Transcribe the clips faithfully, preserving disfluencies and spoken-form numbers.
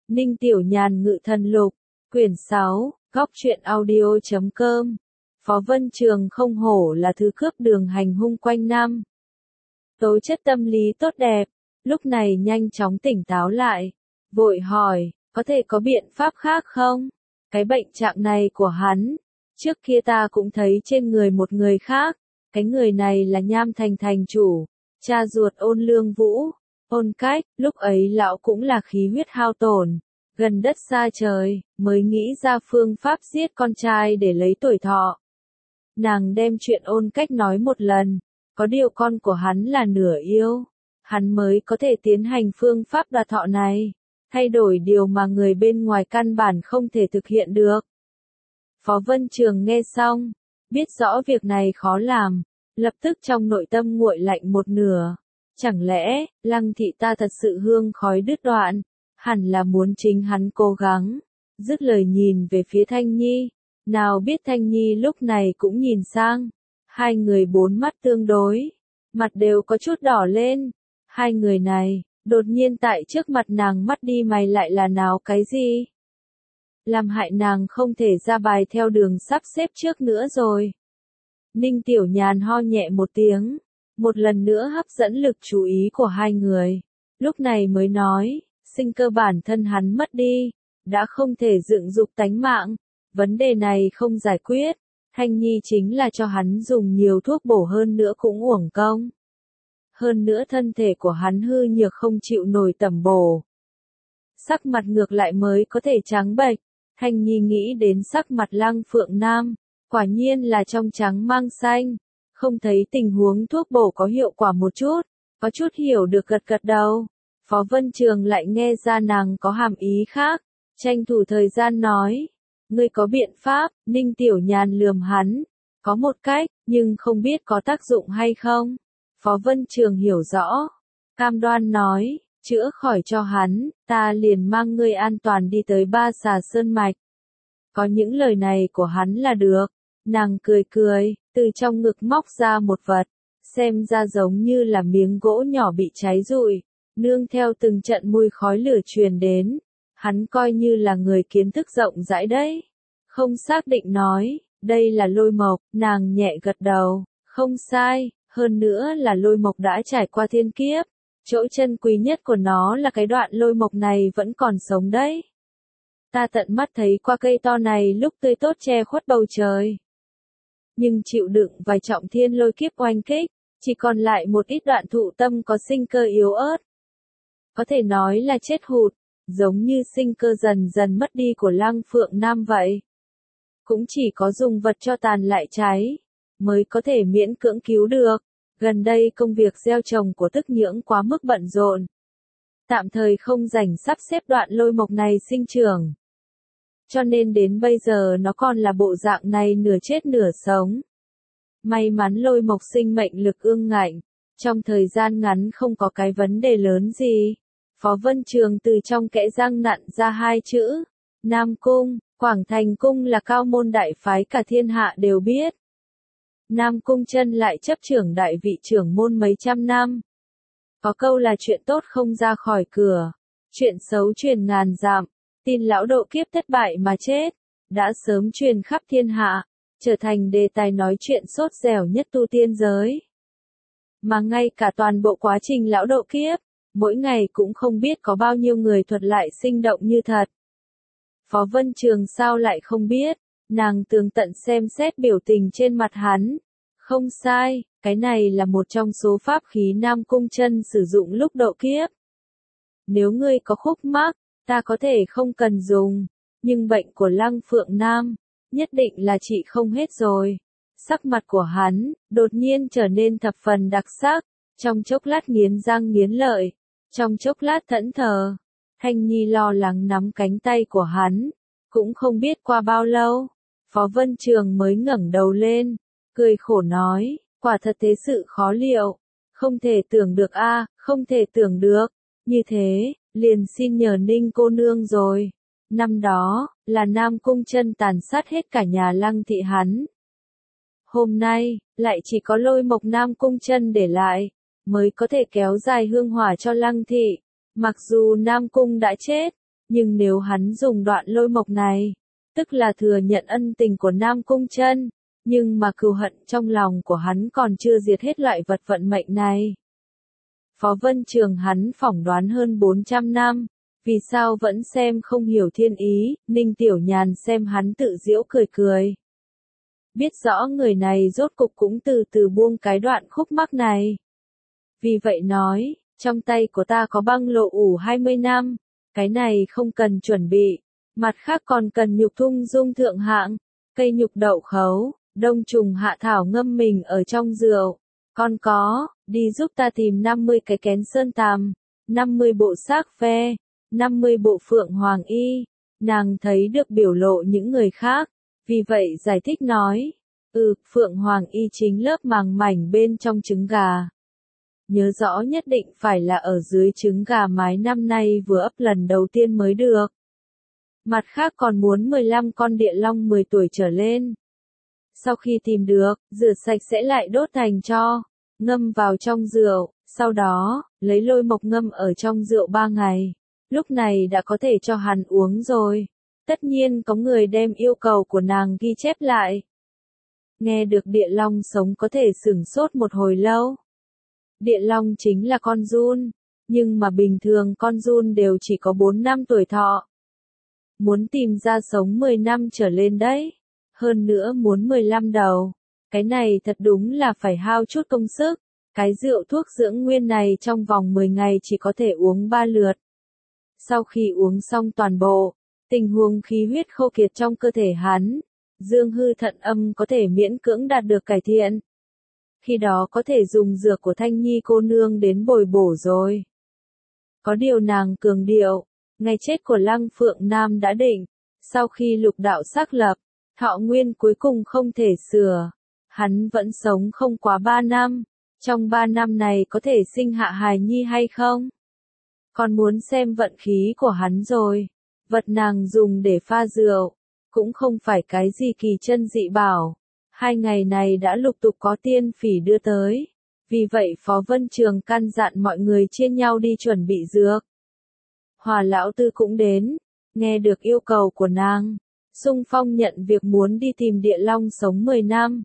Ninh Tiểu Nhàn Ngự Thần Lục, quyển sáu, góc truyện audio chấm com. Phó Vân Trường không hổ là thứ cướp đường hành hung quanh năm. Tố chất tâm lý tốt đẹp, lúc này nhanh chóng tỉnh táo lại, vội hỏi, có thể có biện pháp khác không? Cái bệnh trạng này của hắn, trước kia ta cũng thấy trên người một người khác, cái người này là Nham Thành thành chủ, cha ruột Ôn Lương Vũ, Ôn Cách, lúc ấy lão cũng là khí huyết hao tổn, gần đất xa trời, mới nghĩ ra phương pháp giết con trai để lấy tuổi thọ. Nàng đem chuyện Ôn Cách nói một lần, có điều con của hắn là nửa yêu, hắn mới có thể tiến hành phương pháp đoạt thọ này, thay đổi điều mà người bên ngoài căn bản không thể thực hiện được. Phó Vân Trường nghe xong, biết rõ việc này khó làm, lập tức trong nội tâm nguội lạnh một nửa. Chẳng lẽ, Lăng thị ta thật sự hương khói đứt đoạn, hẳn là muốn chính hắn cố gắng. Dứt lời nhìn về phía Thanh Nhi, nào biết Thanh Nhi lúc này cũng nhìn sang. Hai người bốn mắt tương đối, mặt đều có chút đỏ lên. Hai người này, đột nhiên tại trước mặt nàng mắt đi mày lại là nào cái gì? Làm hại nàng không thể ra bài theo đường sắp xếp trước nữa rồi. Ninh Tiểu Nhàn ho nhẹ một tiếng, một lần nữa hấp dẫn lực chú ý của hai người. Lúc này mới nói, sinh cơ bản thân hắn mất đi, đã không thể dựng dục tánh mạng. Vấn đề này không giải quyết, Thanh Nhi chính là cho hắn dùng nhiều thuốc bổ hơn nữa cũng uổng công. Hơn nữa thân thể của hắn hư nhược không chịu nổi tẩm bổ. Sắc mặt ngược lại mới có thể trắng bệch. Thanh Nhi nghĩ đến sắc mặt Lăng Phượng Nam, quả nhiên là trong trắng mang xanh, không thấy tình huống thuốc bổ có hiệu quả một chút, có chút hiểu được gật gật đầu. Phó Vân Trường lại nghe ra nàng có hàm ý khác, tranh thủ thời gian nói, ngươi có biện pháp. Ninh Tiểu Nhàn lườm hắn, có một cách, nhưng không biết có tác dụng hay không. Phó Vân Trường hiểu rõ, cam đoan nói, chữa khỏi cho hắn, ta liền mang ngươi an toàn đi tới Ba Xà Sơn Mạch. Có những lời này của hắn là được. Nàng cười cười, từ trong ngực móc ra một vật, xem ra giống như là miếng gỗ nhỏ bị cháy rụi, nương theo từng trận mùi khói lửa truyền đến. Hắn coi như là người kiến thức rộng rãi đấy. Không xác định nói, đây là lôi mộc, nàng nhẹ gật đầu, không sai, hơn nữa là lôi mộc đã trải qua thiên kiếp. Chỗ chân quý nhất của nó là cái đoạn lôi mộc này vẫn còn sống đấy. Ta tận mắt thấy qua cây to này lúc tươi tốt che khuất bầu trời. Nhưng chịu đựng vài trọng thiên lôi kiếp oanh kích, chỉ còn lại một ít đoạn thụ tâm có sinh cơ yếu ớt. Có thể nói là chết hụt, giống như sinh cơ dần dần mất đi của Lăng Phượng Nam vậy. Cũng chỉ có dùng vật cho tàn lại cháy, mới có thể miễn cưỡng cứu được. Gần đây công việc gieo trồng của Tức Nhưỡng quá mức bận rộn, tạm thời không rảnh sắp xếp đoạn lôi mộc này sinh trưởng. Cho nên đến bây giờ nó còn là bộ dạng này nửa chết nửa sống. May mắn lôi mộc sinh mệnh lực ương ngạnh, trong thời gian ngắn không có cái vấn đề lớn gì. Phó Vân Trường từ trong kẽ răng nặn ra hai chữ, Nam Cung. Quảng Thành Cung là cao môn đại phái cả thiên hạ đều biết. Nam Cung Chân lại chấp trưởng đại vị trưởng môn mấy trăm năm. Có câu là chuyện tốt không ra khỏi cửa, chuyện xấu truyền ngàn dặm. Tin lão độ kiếp thất bại mà chết, đã sớm truyền khắp thiên hạ, trở thành đề tài nói chuyện sốt dẻo nhất tu tiên giới. Mà ngay cả toàn bộ quá trình lão độ kiếp, mỗi ngày cũng không biết có bao nhiêu người thuật lại sinh động như thật. Phó Vân Trường sao lại không biết, nàng tường tận xem xét biểu tình trên mặt hắn. Không sai, cái này là một trong số pháp khí Nam Cung Chân sử dụng lúc độ kiếp. Nếu ngươi có khúc mắc, ta có thể không cần dùng, nhưng bệnh của Lăng Phượng Nam, nhất định là trị không hết rồi. Sắc mặt của hắn, đột nhiên trở nên thập phần đặc sắc, trong chốc lát nghiến răng nghiến lợi, trong chốc lát thẫn thờ. Thanh Nhi lo lắng nắm cánh tay của hắn, cũng không biết qua bao lâu, Phó Vân Trường mới ngẩng đầu lên, cười khổ nói, quả thật thế sự khó liệu, không thể tưởng được a, không thể tưởng được, như thế, liền xin nhờ Ninh cô nương rồi. Năm đó, là Nam Cung Chân tàn sát hết cả nhà Lăng thị hắn. Hôm nay, lại chỉ có lôi mộc Nam Cung Chân để lại, mới có thể kéo dài hương hỏa cho Lăng thị. Mặc dù Nam Cung đã chết, Nhưng nếu hắn dùng đoạn lôi mộc này, tức là thừa nhận ân tình của Nam Cung Chân, nhưng mà cừu hận trong lòng của hắn còn chưa diệt hết loại vật vận mệnh này. Phó Vân Trường hắn phỏng đoán hơn bốn trăm năm, vì sao vẫn xem không hiểu thiên ý, Ninh Tiểu Nhàn xem hắn tự giễu cười cười. Biết rõ người này rốt cục cũng từ từ buông cái đoạn khúc mắc này. Vì vậy nói, trong tay của ta có băng lộ ủ hai mươi năm, cái này không cần chuẩn bị, mặt khác còn cần nhục thung dung thượng hạng, cây nhục đậu khấu, đông trùng hạ thảo ngâm mình ở trong rượu. Còn có, đi giúp ta tìm năm mươi cái kén sơn tàm, năm mươi bộ xác ve, năm mươi bộ phượng hoàng y. Nàng thấy được biểu lộ những người khác, vì vậy giải thích nói, ừ, phượng hoàng y chính lớp màng mảnh bên trong trứng gà. Nhớ rõ nhất định phải là ở dưới trứng gà mái năm nay vừa ấp lần đầu tiên mới được. Mặt khác còn muốn mười lăm con địa long mười tuổi trở lên. Sau khi tìm được, rửa sạch sẽ lại đốt thành tro, ngâm vào trong rượu, sau đó, lấy lôi mộc ngâm ở trong rượu ba ngày. Lúc này đã có thể cho hắn uống rồi. Tất nhiên có người đem yêu cầu của nàng ghi chép lại. Nghe được địa long sống có thể sửng sốt một hồi lâu. Địa long chính là con giun, nhưng mà bình thường con giun đều chỉ có bốn năm tuổi thọ. Muốn tìm ra sống mười năm trở lên đấy. Hơn nữa muốn mười lăm đầu. Cái này thật đúng là phải hao chút công sức. Cái rượu thuốc dưỡng nguyên này trong vòng mười ngày chỉ có thể uống ba lượt. Sau khi uống xong toàn bộ, tình huống khí huyết khô kiệt trong cơ thể hắn, dương hư thận âm có thể miễn cưỡng đạt được cải thiện. Khi đó có thể dùng dược của Thanh Nhi cô nương đến bồi bổ rồi. Có điều nàng cường điệu, ngày chết của Lăng Phượng Nam đã định, sau khi lục đạo xác lập, thọ nguyên cuối cùng không thể sửa, hắn vẫn sống không quá ba năm, trong ba năm này có thể sinh hạ hài nhi hay không? Còn muốn xem vận khí của hắn rồi, vật nàng dùng để pha rượu, cũng không phải cái gì kỳ chân dị bảo. Hai ngày này đã lục tục có tiên phỉ đưa tới. Vì vậy Phó Vân Trường căn dặn mọi người chia nhau đi chuẩn bị dược. Hòa lão tư cũng đến, nghe được yêu cầu của nàng, xung phong nhận việc muốn đi tìm địa long sống mười năm.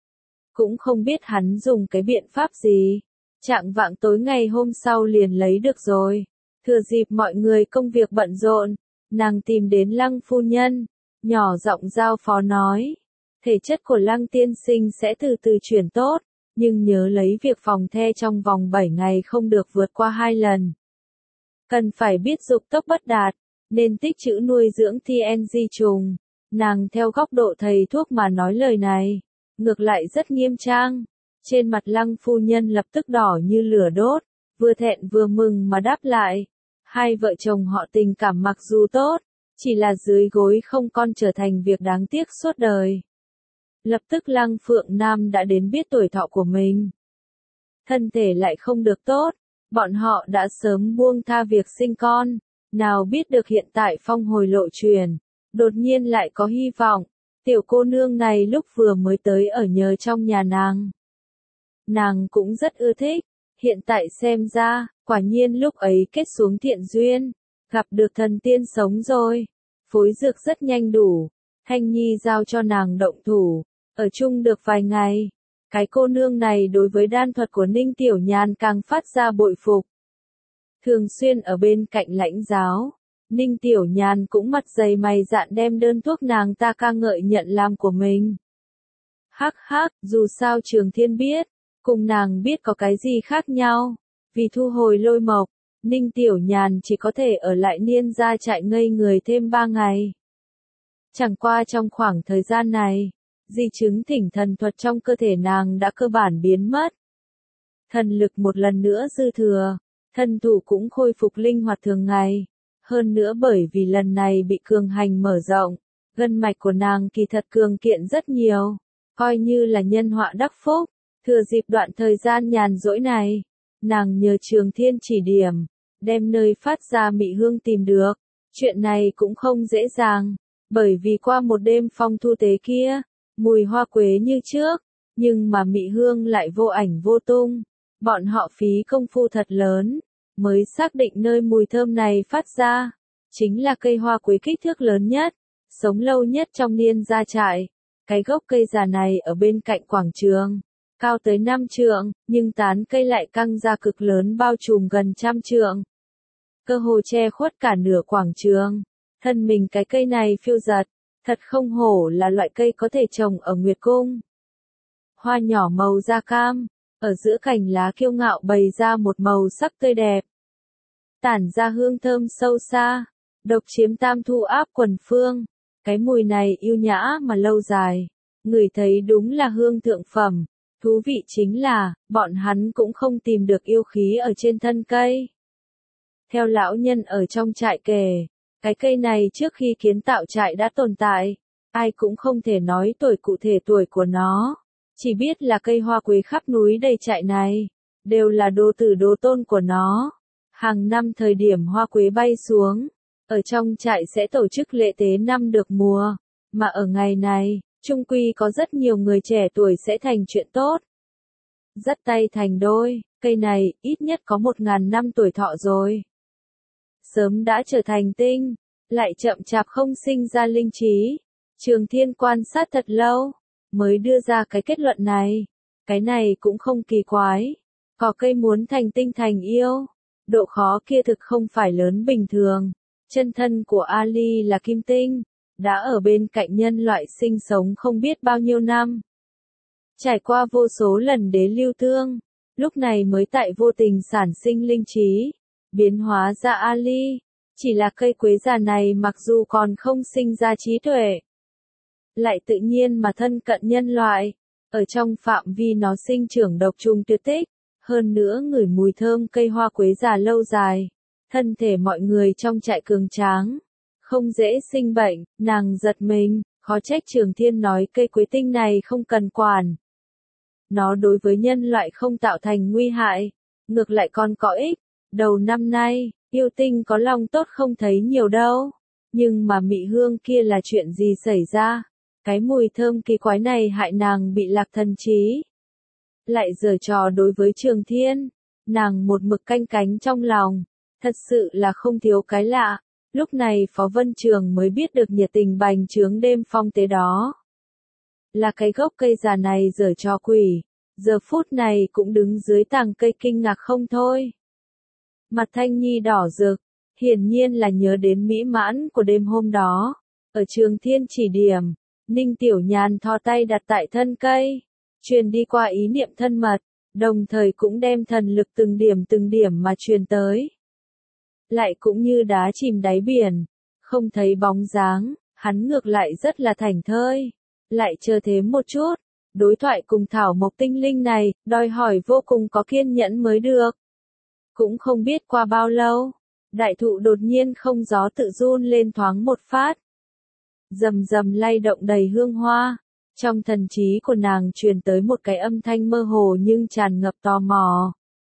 Cũng không biết hắn dùng cái biện pháp gì, trạng vạng tối ngày hôm sau liền lấy được rồi. Thừa dịp mọi người công việc bận rộn, nàng tìm đến Lăng phu nhân, nhỏ giọng giao phó nói. Thể chất của Lăng tiên sinh sẽ từ từ chuyển tốt, nhưng nhớ lấy việc phòng the trong vòng bảy ngày không được vượt qua hai lần. Cần phải biết dục tốc bất đạt, nên tích trữ nuôi dưỡng tê en giê trùng. Nàng theo góc độ thầy thuốc mà nói lời này, ngược lại rất nghiêm trang. Trên mặt Lăng phu nhân lập tức đỏ như lửa đốt, vừa thẹn vừa mừng mà đáp lại. Hai vợ chồng họ tình cảm mặc dù tốt, chỉ là dưới gối không con trở thành việc đáng tiếc suốt đời. Lập tức Lăng Phượng Nam đã đến biết tuổi thọ của mình. Thân thể lại không được tốt, bọn họ đã sớm buông tha việc sinh con, nào biết được hiện tại phong hồi lộ truyền, đột nhiên lại có hy vọng, tiểu cô nương này lúc vừa mới tới ở nhờ trong nhà nàng. Nàng cũng rất ưa thích, hiện tại xem ra, quả nhiên lúc ấy kết xuống thiện duyên, gặp được thần tiên sống rồi, phối dược rất nhanh đủ, Thanh Nhi giao cho nàng động thủ. Ở chung được vài ngày, cái cô nương này đối với đan thuật của Ninh Tiểu Nhàn càng phát ra bội phục. Thường xuyên ở bên cạnh lãnh giáo, Ninh Tiểu Nhàn cũng mặt dày mày dạn đem đơn thuốc nàng ta ca ngợi nhận làm của mình. Hắc hắc, dù sao Trường Thiên biết, cùng nàng biết có cái gì khác nhau, vì thu hồi lôi mộc, Ninh Tiểu Nhàn chỉ có thể ở lại Niên gia trại ngây người thêm ba ngày. Chẳng qua trong khoảng thời gian này, di chứng thỉnh thần thuật trong cơ thể nàng đã cơ bản biến mất. Thần lực một lần nữa dư thừa, thân thủ cũng khôi phục linh hoạt thường ngày. Hơn nữa bởi vì lần này bị cường hành mở rộng, gân mạch của nàng kỳ thật cường kiện rất nhiều, coi như là nhân họa đắc phúc. Thừa dịp đoạn thời gian nhàn rỗi này, nàng nhờ Trường Thiên chỉ điểm, đem nơi phát ra mị hương tìm được. Chuyện này cũng không dễ dàng, bởi vì qua một đêm phong thu tế kia, mùi hoa quế như trước, nhưng mà mị hương lại vô ảnh vô tung. Bọn họ phí công phu thật lớn, mới xác định nơi mùi thơm này phát ra. chính là cây hoa quế kích thước lớn nhất, sống lâu nhất trong niên gia trại. Cái gốc cây già này ở bên cạnh quảng trường, cao tới năm trượng, nhưng tán cây lại căng ra cực lớn bao trùm gần trăm trượng. Cơ hồ che khuất cả nửa quảng trường. Thân mình cái cây này phiêu giật, thật không hổ là loại cây có thể trồng ở Nguyệt Cung. Hoa nhỏ màu da cam, ở giữa cành lá kiêu ngạo bày ra một màu sắc tươi đẹp. Tản ra hương thơm sâu xa, độc chiếm tam thu áp quần phương. Cái mùi này yêu nhã mà lâu dài, ngửi thấy đúng là hương thượng phẩm. Thú vị chính là, bọn hắn cũng không tìm được yêu khí ở trên thân cây. Theo lão nhân ở trong trại kể, cái cây này trước khi kiến tạo trại đã tồn tại, ai cũng không thể nói tuổi cụ thể tuổi của nó. Chỉ biết là cây hoa quế khắp núi đầy trại này, đều là đồ tử đồ tôn của nó. Hàng năm thời điểm hoa quế bay xuống, ở trong trại sẽ tổ chức lễ tế năm được mùa, mà ở ngày này, chung quy có rất nhiều người trẻ tuổi sẽ thành chuyện tốt. Dắt tay thành đôi, cây này ít nhất có một ngàn năm tuổi thọ rồi. Sớm đã trở thành tinh, lại chậm chạp không sinh ra linh trí. Trường Thiên quan sát thật lâu, mới đưa ra cái kết luận này. Cái này cũng không kỳ quái. Cỏ cây muốn thành tinh thành yêu, độ khó kia thực không phải lớn bình thường. Chân thân của Ali là kim tinh, đã ở bên cạnh nhân loại sinh sống không biết bao nhiêu năm. Trải qua vô số lần đế lưu thương, lúc này mới tại vô tình sản sinh linh trí, biến hóa ra Ali. Chỉ là cây quế già này mặc dù còn không sinh ra trí tuệ, lại tự nhiên mà thân cận nhân loại, ở trong phạm vi nó sinh trưởng độc trùng tuyệt tích, hơn nữa ngửi mùi thơm cây hoa quế già lâu dài, thân thể mọi người trong trại cường tráng, không dễ sinh bệnh. Nàng giật mình, khó trách Trường Thiên nói cây quế tinh này không cần quản. Nó đối với nhân loại không tạo thành nguy hại, ngược lại còn có ích. Đầu năm nay, yêu tinh có lòng tốt không thấy nhiều đâu, nhưng mà mị hương kia là chuyện gì xảy ra? Cái mùi thơm kỳ quái này hại nàng bị lạc thần trí. Lại giở trò đối với Trường Thiên, nàng một mực canh cánh trong lòng, thật sự là không thiếu cái lạ. Lúc này Phó Vân Trường mới biết được nhiệt tình bành trướng đêm phong tế đó. Là cái gốc cây già này giở trò quỷ, giờ phút này cũng đứng dưới tàng cây kinh ngạc không thôi. Mặt Thanh Nhi đỏ rực, hiển nhiên là nhớ đến mỹ mãn của đêm hôm đó. Ở Trường Thiên chỉ điểm, Ninh Tiểu Nhàn thò tay đặt tại thân cây, truyền đi qua ý niệm thân mật, đồng thời cũng đem thần lực từng điểm từng điểm mà truyền tới. Lại cũng như đá chìm đáy biển, không thấy bóng dáng, hắn ngược lại rất là thảnh thơi. Lại chờ thế một chút, đối thoại cùng Thảo Mộc tinh linh này, đòi hỏi vô cùng có kiên nhẫn mới được. Cũng không biết qua bao lâu, đại thụ đột nhiên không gió tự run lên thoáng một phát. Rầm rầm lay động đầy hương hoa, trong thần trí của nàng truyền tới một cái âm thanh mơ hồ nhưng tràn ngập tò mò.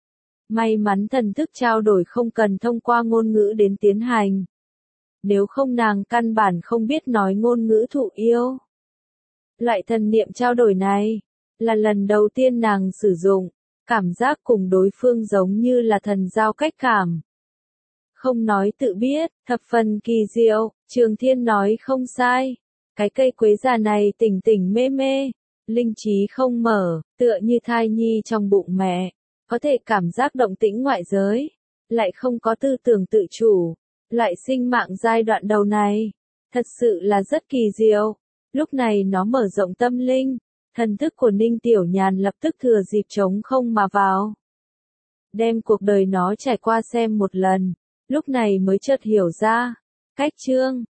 May mắn thần thức trao đổi không cần thông qua ngôn ngữ đến tiến hành. Nếu không nàng căn bản không biết nói ngôn ngữ thụ yêu. Loại thần niệm trao đổi này, là lần đầu tiên nàng sử dụng, cảm giác cùng đối phương giống như là thần giao cách cảm. Không nói tự biết, thập phần kỳ diệu, Trường Thiên nói không sai. Cái cây quế già này tỉnh tỉnh mê mê, linh trí không mở, tựa như thai nhi trong bụng mẹ, có thể cảm giác động tĩnh ngoại giới, lại không có tư tưởng tự chủ, lại sinh mạng giai đoạn đầu này, thật sự là rất kỳ diệu. Lúc này nó mở rộng tâm linh, thần thức của Ninh Tiểu Nhàn lập tức thừa dịp trống không mà vào. Đem cuộc đời nó trải qua xem một lần, lúc này mới chợt hiểu ra, cách chương,